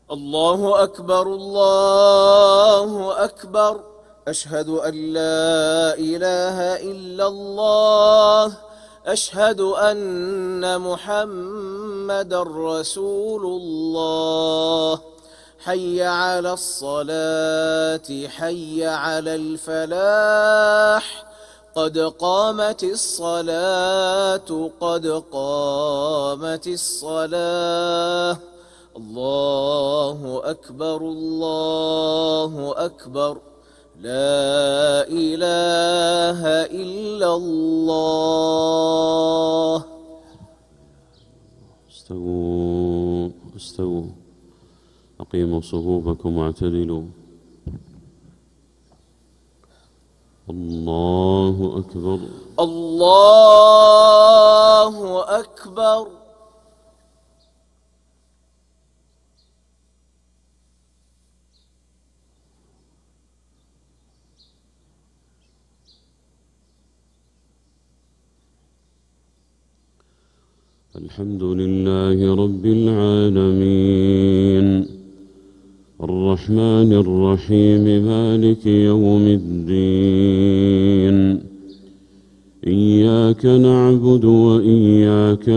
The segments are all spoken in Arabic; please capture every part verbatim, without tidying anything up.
الله أكبر الله أكبر أشهد أن لا إله إلا الله أشهد أن محمدًا رسول الله حي على الصلاة حي على الفلاح قد قامت الصلاة قد قامت الصلاة الله أكبر الله أكبر لا إله إلا الله. استووا استووا أقيموا صفوفكم واعتدلوا. الله أكبر الله أكبر. الحمد لله رب العالمين الرحمن الرحيم مالك يوم الدين إياك نعبد وإياك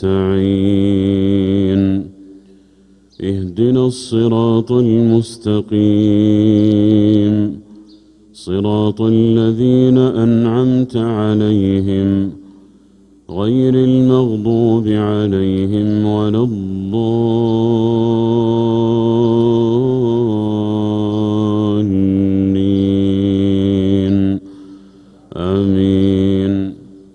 نستعين اهدنا الصراط المستقيم صراط الذين أنعمت عليهم غير المغضوب عليهم ولا الضالين آمين.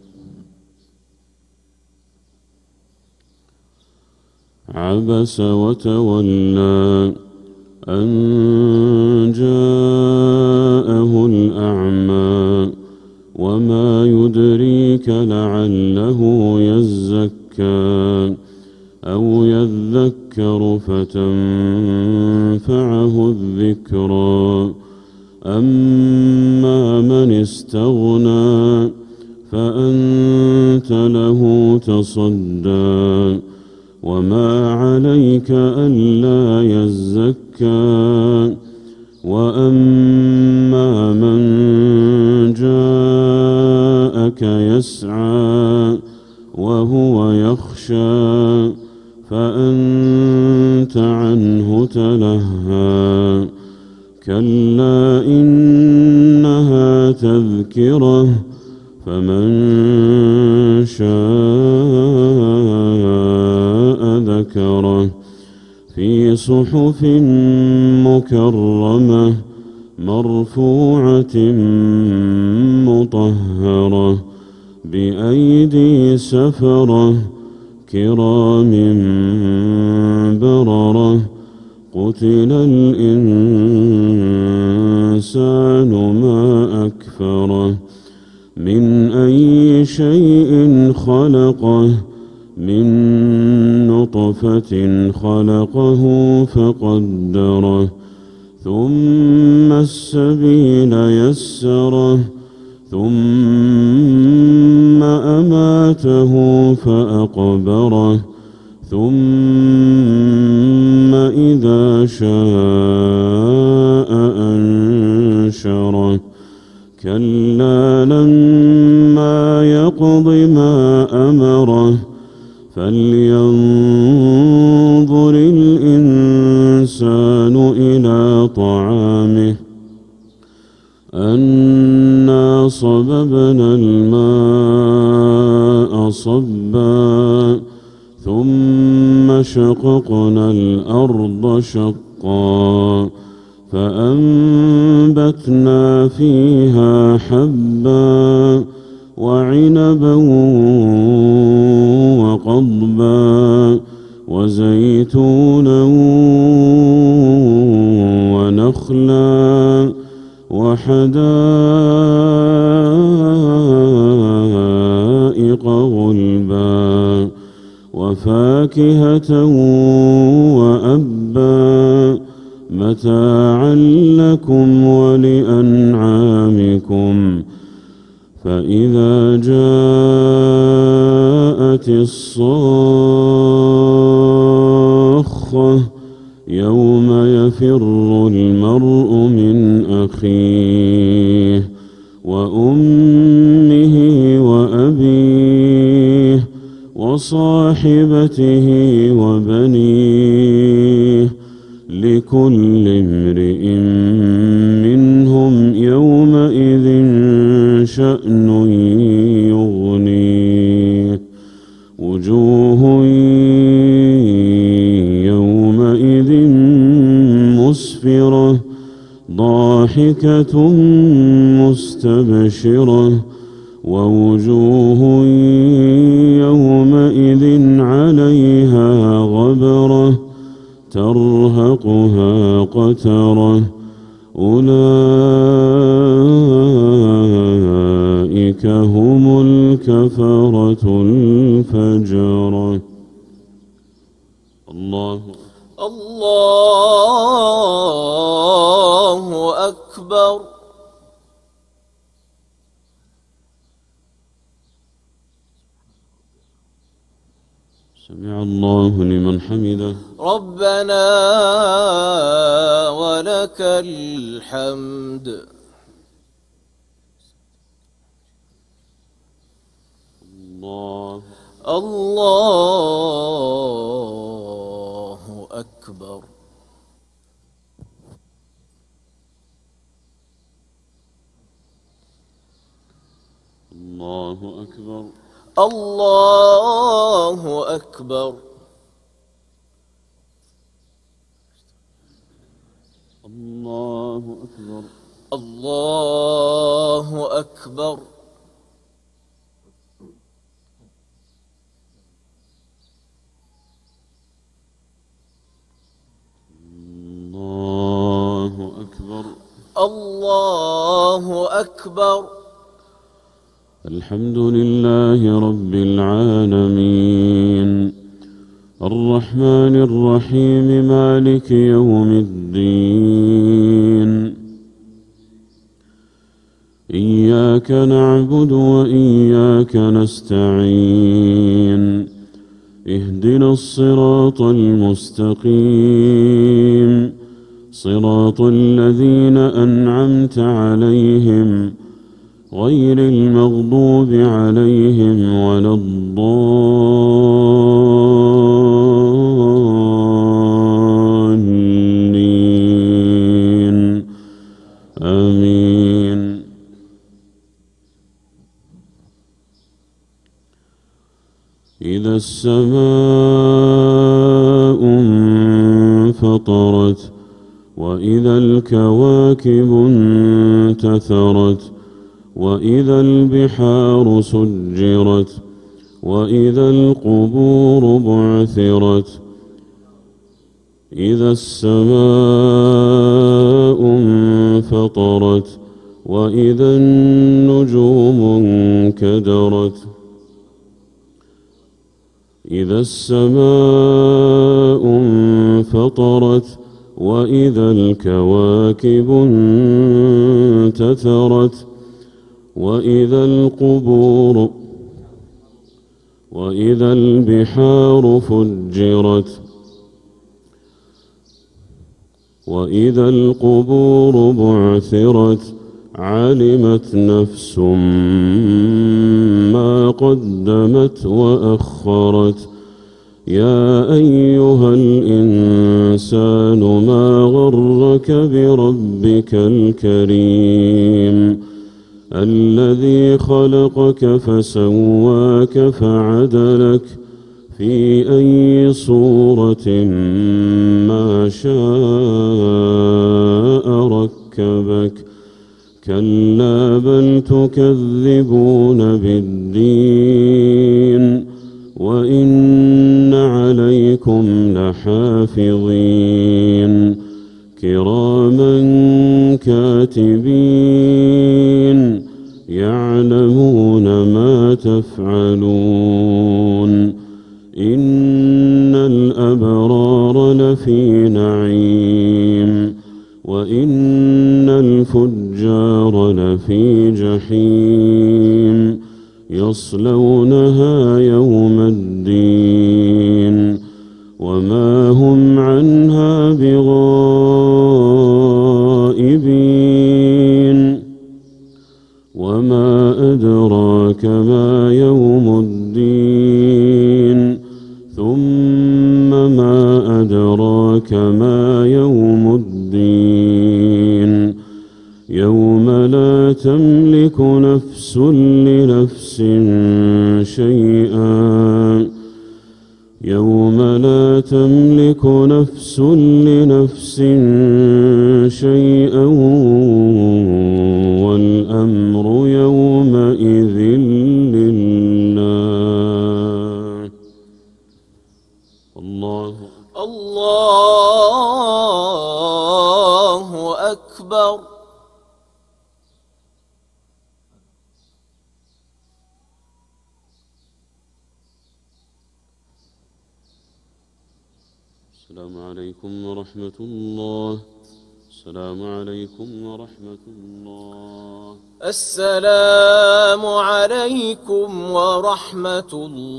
عبس وتولى أن جاءه الأعمى وما يدريك لعله يزكى أو يذكر فتنفعه الذكرى أما من استغنى فأنت له تصدى وما عليك ألا يزكى وأما من جاءك يسعى وهو يخشى فأنت عنه تلهى كلا إنها تذكرة فمن شاء ذكره في صحف مكرمة مرفوعة مطهرة بأيدي سفرة كرام بررة قتل الإنسان ما أكفره من أي شيء خلقه من نطفة خلقه فقدره ثم السبيل يسره ثم أماته فأقبره ثم إذا شاء أنشره كلا لما يقض ما أمره فلينظر الإنسان إلى طعامه أنا صببنا الماء صبا ثم شققنا الأرض شقا فأنبتنا فيها حبا وعنبا وقضبا وزيتونا ونخلا وحدائق غلبا وفاكهة وأبا متاعا لكم ولأنعامكم فإذا جاءت الصاخة يوم يفر المرء من أخيه وأمه وأبيه وصاحبته وبنيه لكل امرئ منهم يومئذ شأن يغنيه وجوه يومئذ مسفرة ضاحكة مستبشرة ووجوه يومئذ عليها غبرة ترهقها قترة أولئك هم الكفرة الفجرة. الله الله أكبر. سمع الله لمن حمده. ربنا ولك الحمد. الله الله أكبر. الله أكبر. الله أكبر. الله أكبر. الله أكبر. الله أكبر. الله أكبر. الحمد لله رب العالمين الرحمن الرحيم مالك يوم الدين إياك نعبد وإياك نستعين اهدنا الصراط المستقيم صراط الذين أنعمت عليهم غير المغضوب عليهم ولا الضالين آمين. إذا السماء انفطرت وإذا الكواكب انتثرت وإذا البحار سجرت وإذا القبور بعثرت إذا السماء انفطرت وإذا النجوم انكدرت إذا السماء انفطرت وإذا الكواكب انتثرت وإذا القبور وإذا البحار فجرت وإذا القبور بعثرت علمت نفس ما قدمت وأخرت يا أيها الإنسان ما غرك بربك الكريم الذي خلقك فسواك فعدلك في أي صورة ما شاء ركبك كلا بل تكذبون بالدين وإن عليكم لحافظين كراما كاتبين يعلمون ما تفعلون إن الأبرار لفي نعيم وإن الفجار لفي جحيم يصلونها يوم الدين وما هم عنها بغائبين ثم ما أدراك ما يوم الدين يوم لا تملك نفس لنفس شيئا يوم لا تملك نفس لنفس شيئا والأمر يومئذ لله. الله الله أكبر. السلام عليكم ورحمة الله. السلام عليكم ورحمة الله. السلام عليكم ورحمة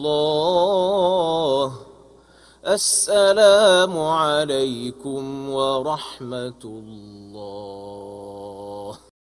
الله. السلام عليكم ورحمة الله.